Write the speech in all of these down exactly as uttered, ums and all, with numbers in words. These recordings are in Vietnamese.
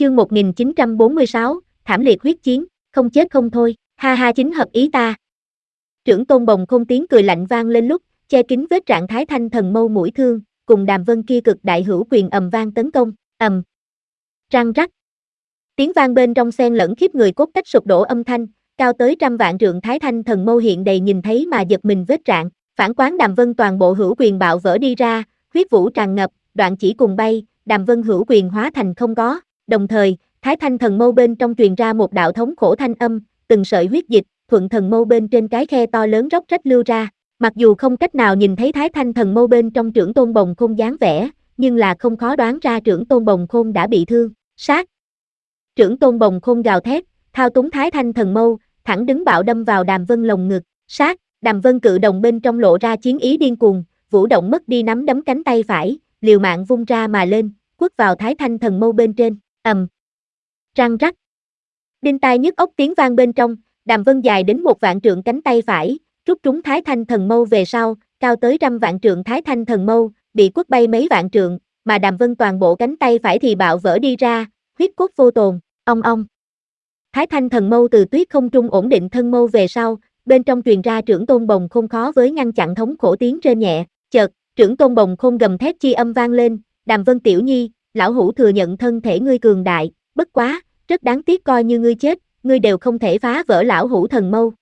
Chương một nghìn chín trăm bốn mươi sáu, thảm liệt huyết chiến, không chết không thôi, ha ha chính hợp ý ta. Trưởng tôn Bồng Khôn tiếng cười lạnh vang lên lúc, che kín vết trạng thái thanh thần mâu mũi thương, cùng Đàm Vân kia cực đại hữu quyền ầm vang tấn công, ầm. Răng rắc. Tiếng vang bên trong xen lẫn khiếp người cốt cách sụp đổ âm thanh, cao tới trăm vạn trượng thái thanh thần mâu hiện đầy nhìn thấy mà giật mình vết trạng, phản quán Đàm Vân toàn bộ hữu quyền bạo vỡ đi ra, huyết vũ tràn ngập, đoạn chỉ cùng bay, Đàm Vân hữu quyền hóa thành không có. Đồng thời, thái thanh thần mâu bên trong truyền ra một đạo thống khổ thanh âm, từng sợi huyết dịch, thuận thần mâu bên trên cái khe to lớn róc rách lưu ra. Mặc dù không cách nào nhìn thấy thái thanh thần mâu bên trong trưởng tôn Bồng Khôn dáng vẻ, nhưng là không khó đoán ra trưởng tôn Bồng Khôn đã bị thương, sát. Trưởng tôn Bồng Khôn gào thét, thao túng thái thanh thần mâu, thẳng đứng bạo đâm vào Đàm Vân lồng ngực, sát. Đàm Vân cự đồng bên trong lộ ra chiến ý điên cuồng, vũ động mất đi nắm đấm cánh tay phải, liều mạng vung ra mà lên, quất vào thái thanh thần mâu bên trên, ầm. Răng rắc. Đinh tai nhức óc tiếng vang bên trong, Đàm Vân dài đến một vạn trượng cánh tay phải, rút trúng thái thanh thần mâu về sau, cao tới trăm vạn trượng thái thanh thần mâu, bị quất bay mấy vạn trượng, mà Đàm Vân toàn bộ cánh tay phải thì bạo vỡ đi ra, huyết cốt vô tồn, ong ong. Thái thanh thần mâu từ tuyết không trung ổn định thân mâu về sau, bên trong truyền ra trưởng tôn Bồng Khôn khó với ngăn chặn thống khổ tiếng rên nhẹ, chợt, trưởng tôn Bồng Khôn gầm thét chi âm vang lên, Đàm Vân tiểu nhi, lão hủ thừa nhận thân thể ngươi cường đại, bất quá, rất đáng tiếc coi như ngươi chết, ngươi đều không thể phá vỡ lão hủ thần mâu.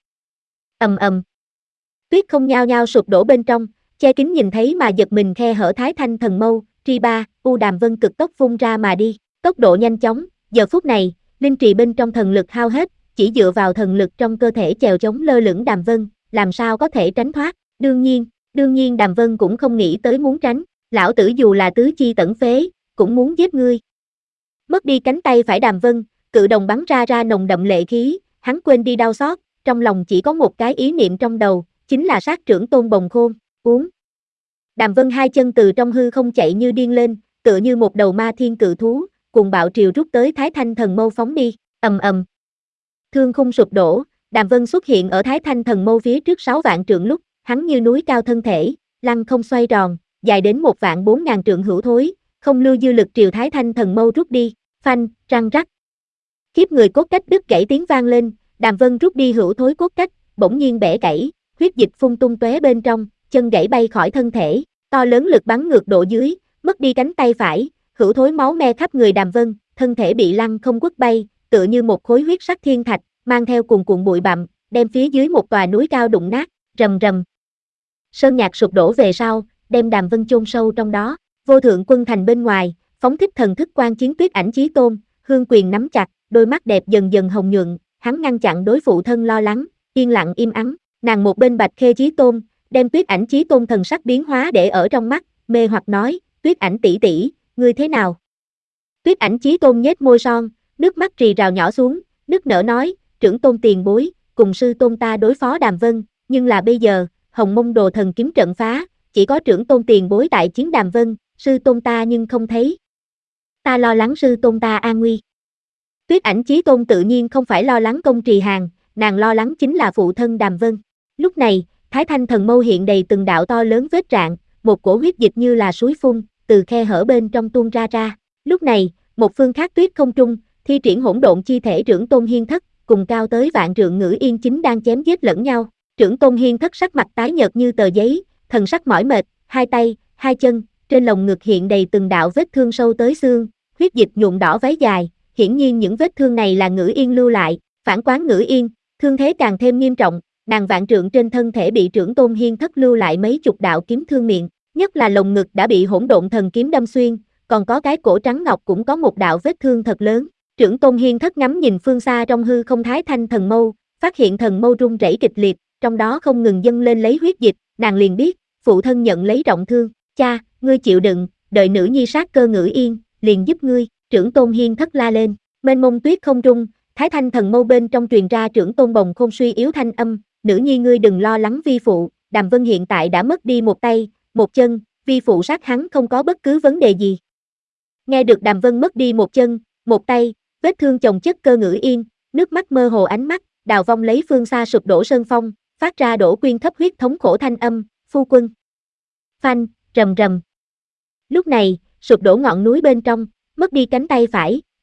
Ầm ầm. Tuyết không nhao nhao sụp đổ bên trong, che kín nhìn thấy mà giật mình khe hở thái thanh thần mâu, tri ba, u Đàm Vân cực tốc vung ra mà đi, tốc độ nhanh chóng, giờ phút này, linh trì bên trong thần lực hao hết, chỉ dựa vào thần lực trong cơ thể chèo chống lơ lửng Đàm Vân, làm sao có thể tránh thoát, đương nhiên, đương nhiên Đàm Vân cũng không nghĩ tới muốn tránh, lão tử dù là tứ chi tẩn phế, cũng muốn giết ngươi. Mất đi cánh tay phải Đàm Vân, cự đồng bắn ra ra nồng đậm lệ khí, hắn quên đi đau xót, trong lòng chỉ có một cái ý niệm trong đầu, chính là sát trưởng tôn Bồng Khôn, uống. Đàm Vân hai chân từ trong hư không chạy như điên lên, tựa như một đầu ma thiên cự thú, cùng bạo triều rút tới thái thanh thần mâu phóng đi, ầm ầm. Thương khung sụp đổ, Đàm Vân xuất hiện ở thái thanh thần mâu phía trước sáu vạn trượng lúc, hắn như núi cao thân thể, lăng không xoay tròn, dài đến một vạn bốn ngàn trượng hữu thối, không lưu dư lực triều thái thanh thần mâu rút đi, phanh, răng rắc. Khiếp người cốt cách đứt gãy tiếng vang lên, Đàm Vân rút đi hữu thối cốt cách, bỗng nhiên bẻ gãy, huyết dịch phun tung tóe bên trong, chân gãy bay khỏi thân thể, to lớn lực bắn ngược độ dưới, mất đi cánh tay phải, hữu thối máu me khắp người Đàm Vân, thân thể bị lăn không quất bay, tựa như một khối huyết sắc thiên thạch, mang theo cuồn cuộn bụi bặm, đem phía dưới một tòa núi cao đụng nát, rầm rầm. Sơn nhạc sụp đổ về sau, đem Đàm Vân chôn sâu trong đó, vô thượng quân thành bên ngoài, phóng thích thần thức quan chiến Tuyết Ảnh Chí Tôn, hương quyền nắm chặt, đôi mắt đẹp dần dần hồng nhuận, hắn ngăn chặn đối phụ thân lo lắng, yên lặng im ắng, nàng một bên Bạch Khê Chí Tôn, đem Tuyết Ảnh Chí Tôn thần sắc biến hóa để ở trong mắt, mê hoặc nói, Tuyết Ảnh tỷ tỷ, ngươi thế nào? Tuyết Ảnh Chí Tôn nhếch môi son, nước mắt rì rào nhỏ xuống, nức nở nói, trưởng tôn tiền bối, cùng sư tôn ta đối phó Đàm Vân, nhưng là bây giờ, Hồng Mông Đồ Thần kiếm trận phá, chỉ có trưởng tôn tiền bối tại chiến Đàm Vân, sư tôn ta nhưng không thấy. Ta lo lắng sư tôn ta an nguy. Tuyết Ảnh Chí Tôn tự nhiên không phải lo lắng Công Trì Hàn, nàng lo lắng chính là phụ thân Đàm Vân. Lúc này, thái thanh thần mâu hiện đầy từng đạo to lớn vết rạn, một cổ huyết dịch như là suối phun, từ khe hở bên trong tuôn ra ra. Lúc này, một phương khác tuyết không trung, thi triển hỗn độn chi thể trưởng tôn Hiên Thất, cùng cao tới vạn trượng Ngữ Yên chính đang chém giết lẫn nhau. Trưởng tôn Hiên Thất sắc mặt tái nhợt như tờ giấy, thần sắc mỏi mệt, hai tay, hai chân, trên lồng ngực hiện đầy từng đạo vết thương sâu tới xương, huyết dịch nhuộm đỏ váy dài, hiển nhiên những vết thương này là Ngữ Yên lưu lại, phản quán Ngữ Yên, thương thế càng thêm nghiêm trọng, nàng vạn trượng trên thân thể bị trưởng tôn Hiên Thất lưu lại mấy chục đạo kiếm thương miệng, nhất là lồng ngực đã bị hỗn độn thần kiếm đâm xuyên, còn có cái cổ trắng ngọc cũng có một đạo vết thương thật lớn. Trưởng tôn Hiên Thất ngắm nhìn phương xa trong hư không thái thanh thần mâu, phát hiện thần mâu rung rẩy kịch liệt, trong đó không ngừng dâng lên lấy huyết dịch, nàng liền biết, phụ thân nhận lấy trọng thương, cha, ngươi chịu đựng, đợi nữ nhi sát cơ Ngữ Yên, liền giúp ngươi, trưởng tôn Hiên Thất la lên, mênh mông tuyết không trung, thái thanh thần mâu bên trong truyền ra trưởng tôn Bồng Khôn suy yếu thanh âm, nữ nhi ngươi đừng lo lắng vi phụ, Đàm Vân hiện tại đã mất đi một tay, một chân, vi phụ sát hắn không có bất cứ vấn đề gì. Nghe được Đàm Vân mất đi một chân, một tay, vết thương chồng chất cơ Ngữ Yên, nước mắt mơ hồ ánh mắt, đào vong lấy phương xa sụp đổ sơn phong, phát ra đổ quyên thấp huyết thống khổ thanh âm, phu quân. Phanh, rầm rầm. Lúc này, sụp đổ ngọn núi bên trong, mất đi cánh tay phải,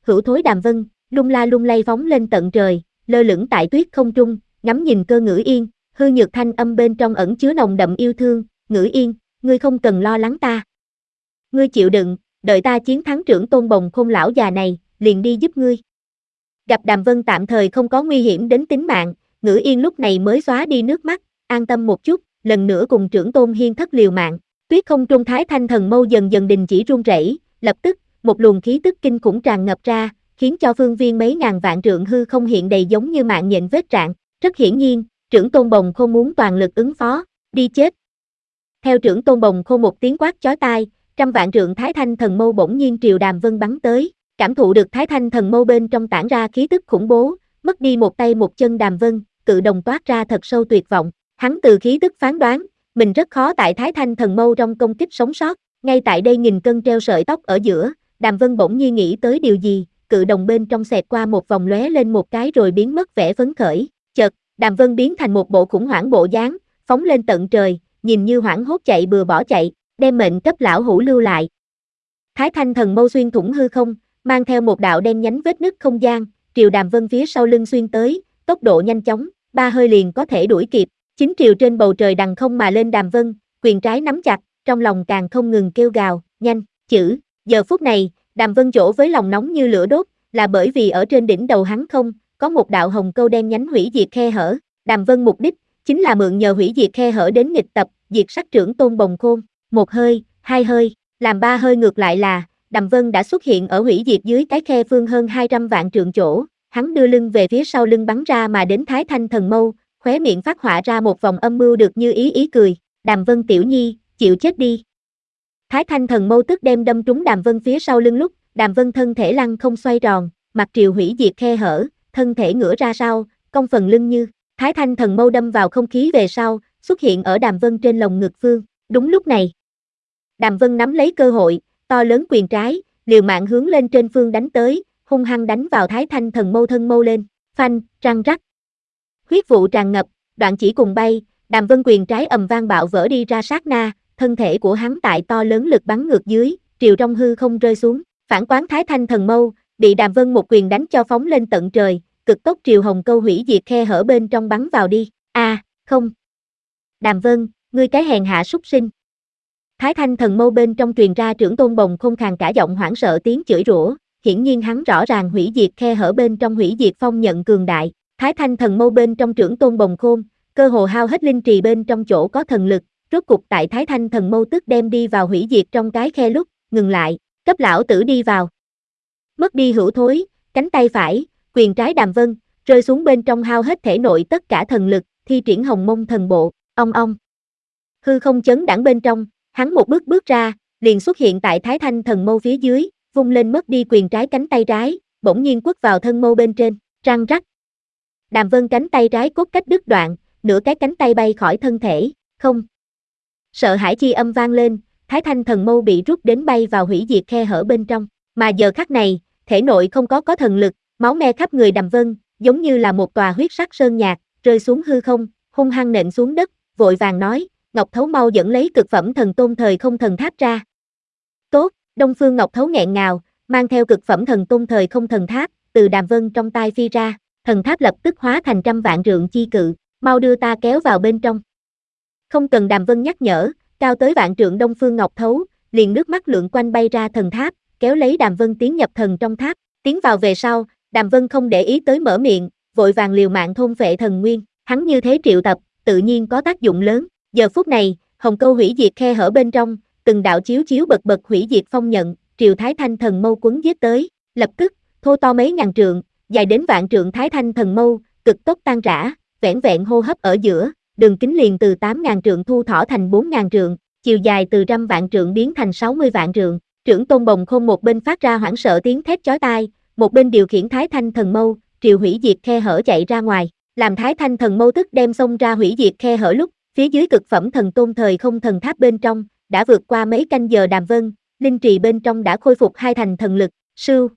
hữu thối Đàm Vân, lung la lung lay phóng lên tận trời, lơ lửng tại tuyết không trung, ngắm nhìn Cơ Ngữ Yên, hư nhược thanh âm bên trong ẩn chứa nồng đậm yêu thương, Ngữ Yên, ngươi không cần lo lắng ta. Ngươi chịu đựng, đợi ta chiến thắng Trưởng Tôn Bồng Khôn lão già này, liền đi giúp ngươi. Gặp Đàm Vân tạm thời không có nguy hiểm đến tính mạng, Ngữ Yên lúc này mới xóa đi nước mắt, an tâm một chút, lần nữa cùng Trưởng Tôn Hiên thất liều mạng. Tuyết không trung Thái Thanh Thần Mâu dần dần đình chỉ run rẩy, lập tức, một luồng khí tức kinh khủng tràn ngập ra, khiến cho phương viên mấy ngàn vạn trượng hư không hiện đầy giống như mạng nhện vết rạn. Rất hiển nhiên, Trưởng Tôn Bồng Khôn muốn toàn lực ứng phó, đi chết. Theo Trưởng Tôn Bồng Khôn một tiếng quát chói tai, trăm vạn trượng Thái Thanh Thần Mâu bỗng nhiên triều Đàm Vân bắn tới, cảm thụ được Thái Thanh Thần Mâu bên trong tản ra khí tức khủng bố, mất đi một tay một chân Đàm Vân, cự đồng toát ra thật sâu tuyệt vọng. Hắn từ khí tức phán đoán, mình rất khó tại Thái Thanh Thần Mâu trong công kích sống sót. Ngay tại đây nghìn cân treo sợi tóc ở giữa, Đàm Vân bỗng nhiên nghĩ tới điều gì, cự đồng bên trong xẹt qua một vòng lóe lên một cái rồi biến mất vẻ phấn khởi. Chợt, Đàm Vân biến thành một bộ khủng hoảng bộ dáng, phóng lên tận trời, nhìn như hoảng hốt chạy bừa bỏ chạy, đem mệnh cấp lão hủ lưu lại. Thái Thanh Thần Mâu xuyên thủng hư không, mang theo một đạo đen nhánh vết nứt không gian, triều Đàm Vân phía sau lưng xuyên tới, tốc độ nhanh chóng, ba hơi liền có thể đuổi kịp. Chính triều trên bầu trời đằng không mà lên Đàm Vân, quyền trái nắm chặt, trong lòng càng không ngừng kêu gào, nhanh, chữ. Giờ phút này, Đàm Vân chỗ với lòng nóng như lửa đốt, là bởi vì ở trên đỉnh đầu hắn không, có một đạo hồng câu đen nhánh hủy diệt khe hở. Đàm Vân mục đích, chính là mượn nhờ hủy diệt khe hở đến nghịch tập, diệt sát Trưởng Tôn Bồng Khôn. Một hơi, hai hơi, làm ba hơi ngược lại là, Đàm Vân đã xuất hiện ở hủy diệt dưới cái khe phương hơn hai trăm vạn trượng chỗ, hắn đưa lưng về phía sau lưng bắn ra mà đến Thái Thanh Thần Mâu, khóe miệng phát họa ra một vòng âm mưu được như ý ý cười, Đàm Vân tiểu nhi, chịu chết đi. Thái Thanh Thần Mâu tức đem đâm trúng Đàm Vân phía sau lưng lúc, Đàm Vân thân thể lăn không xoay tròn, mặt triều hủy diệt khe hở, thân thể ngửa ra sau, cong phần lưng như, Thái Thanh Thần Mâu đâm vào không khí về sau, xuất hiện ở Đàm Vân trên lồng ngực phương. Đúng lúc này, Đàm Vân nắm lấy cơ hội, to lớn quyền trái, liều mạng hướng lên trên phương đánh tới, hung hăng đánh vào Thái Thanh Thần Mâu thân mâu lên, phanh, răng rắc. Huyết vụ tràn ngập, đoạn chỉ cùng bay, Đàm Vân quyền trái ầm vang bạo vỡ đi ra sát na, thân thể của hắn tại to lớn lực bắn ngược dưới, triều trong hư không rơi xuống, phản quán Thái Thanh Thần Mâu, bị Đàm Vân một quyền đánh cho phóng lên tận trời, cực tốc triều hồng câu hủy diệt khe hở bên trong bắn vào đi. A, à, không. Đàm Vân, ngươi cái hèn hạ súc sinh. Thái Thanh Thần Mâu bên trong truyền ra Trưởng Tôn Bồng Khôn khàn cả giọng hoảng sợ tiếng chửi rủa, hiển nhiên hắn rõ ràng hủy diệt khe hở bên trong hủy diệt phong nhận cường đại. Thái Thanh Thần Mâu bên trong Trưởng Tôn Bồng Khôn, cơ hồ hao hết linh trì bên trong chỗ có thần lực, rốt cục tại Thái Thanh Thần Mâu tức đem đi vào hủy diệt trong cái khe lúc, ngừng lại, cấp lão tử đi vào. Mất đi hữu thối, cánh tay phải, quyền trái Đàm Vân, rơi xuống bên trong hao hết thể nội tất cả thần lực, thi triển Hồng Mông Thần Bộ, ong ong. Hư không chấn đãng bên trong, hắn một bước bước ra, liền xuất hiện tại Thái Thanh Thần Mâu phía dưới, vung lên mất đi quyền trái cánh tay trái, bỗng nhiên quất vào thân mâu bên trên, răng rắc. Đàm Vân cánh tay trái cốt cách đứt đoạn, nửa cái cánh tay bay khỏi thân thể, không. Sợ hãi chi âm vang lên, Thái Thanh Thần Mâu bị rút đến bay vào hủy diệt khe hở bên trong, mà giờ khắc này, thể nội không có có thần lực, máu me khắp người Đàm Vân, giống như là một tòa huyết sắc sơn nhạc, rơi xuống hư không, hung hăng nện xuống đất, vội vàng nói, Ngọc Thấu mau dẫn lấy cực phẩm thần tôn thời không thần tháp ra. Tốt, Đông Phương Ngọc Thấu nghẹn ngào, mang theo cực phẩm thần tôn thời không thần tháp, từ Đàm Vân trong tay phi ra, thần tháp lập tức hóa thành trăm vạn trượng chi cự, mau đưa ta kéo vào bên trong. Không cần Đàm Vân nhắc nhở, cao tới vạn trượng Đông Phương Ngọc Thấu, liền nước mắt lượn quanh bay ra thần tháp, kéo lấy Đàm Vân tiến nhập thần trong tháp, tiến vào về sau, Đàm Vân không để ý tới mở miệng, vội vàng liều mạng thôn phệ thần nguyên, hắn như thế triệu tập, tự nhiên có tác dụng lớn. Giờ phút này, hồng câu hủy diệt khe hở bên trong, từng đạo chiếu chiếu bật bật hủy diệt phong nhận, triều Thái Thanh Thần Mâu quấn giết tới, lập tức, thô to mấy ngàn trượng, dài đến vạn trượng Thái Thanh Thần Mâu, cực tốc tan rã, vẻn vẹn hô hấp ở giữa, đường kính liền từ tám ngàn trượng thu thỏ thành bốn ngàn trượng, chiều dài từ trăm vạn trượng biến thành sáu mươi vạn trượng. Trưởng Tôn Bồng Khôn một bên phát ra hoảng sợ tiếng thét chói tai, một bên điều khiển Thái Thanh Thần Mâu, triều hủy diệt khe hở chạy ra ngoài, làm Thái Thanh Thần Mâu tức đem xông ra hủy diệt khe hở lúc, phía dưới cực phẩm thần tôn thời không thần tháp bên trong, đã vượt qua mấy canh giờ Đàm Vân, linh trì bên trong đã khôi phục hai thành thần lực, sưu.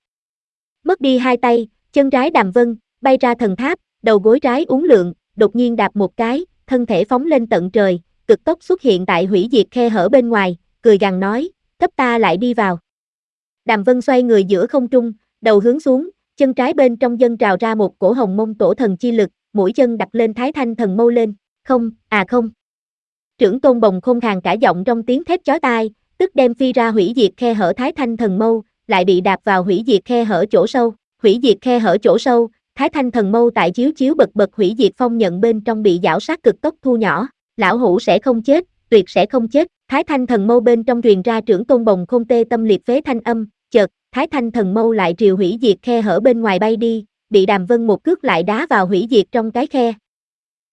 Mất đi hai tay, chân trái Đàm Vân, bay ra thần tháp, đầu gối trái uốn lượn, đột nhiên đạp một cái, thân thể phóng lên tận trời, cực tốc xuất hiện tại hủy diệt khe hở bên ngoài, cười gằn nói, cấp ta lại đi vào. Đàm Vân xoay người giữa không trung, đầu hướng xuống, chân trái bên trong dâng trào ra một cổ hồng mông tổ thần chi lực, mũi chân đặt lên Thái Thanh thần mâu lên, không, à không. Trưởng tôn bồng khôn khàn cả giọng trong tiếng thét chói tai, tức đem phi ra hủy diệt khe hở Thái Thanh thần mâu, lại bị đạp vào hủy diệt khe hở chỗ sâu, hủy diệt khe hở chỗ sâu, Thái Thanh thần mâu tại chiếu chiếu bật bật hủy diệt phong nhận bên trong bị giảo sát cực tốc thu nhỏ, lão hủ sẽ không chết, tuyệt sẽ không chết, Thái Thanh thần mâu bên trong truyền ra trưởng tôn bồng khôn tê tâm liệt phế thanh âm, chợt, Thái Thanh thần mâu lại triều hủy diệt khe hở bên ngoài bay đi, bị Đàm Vân một cước lại đá vào hủy diệt trong cái khe,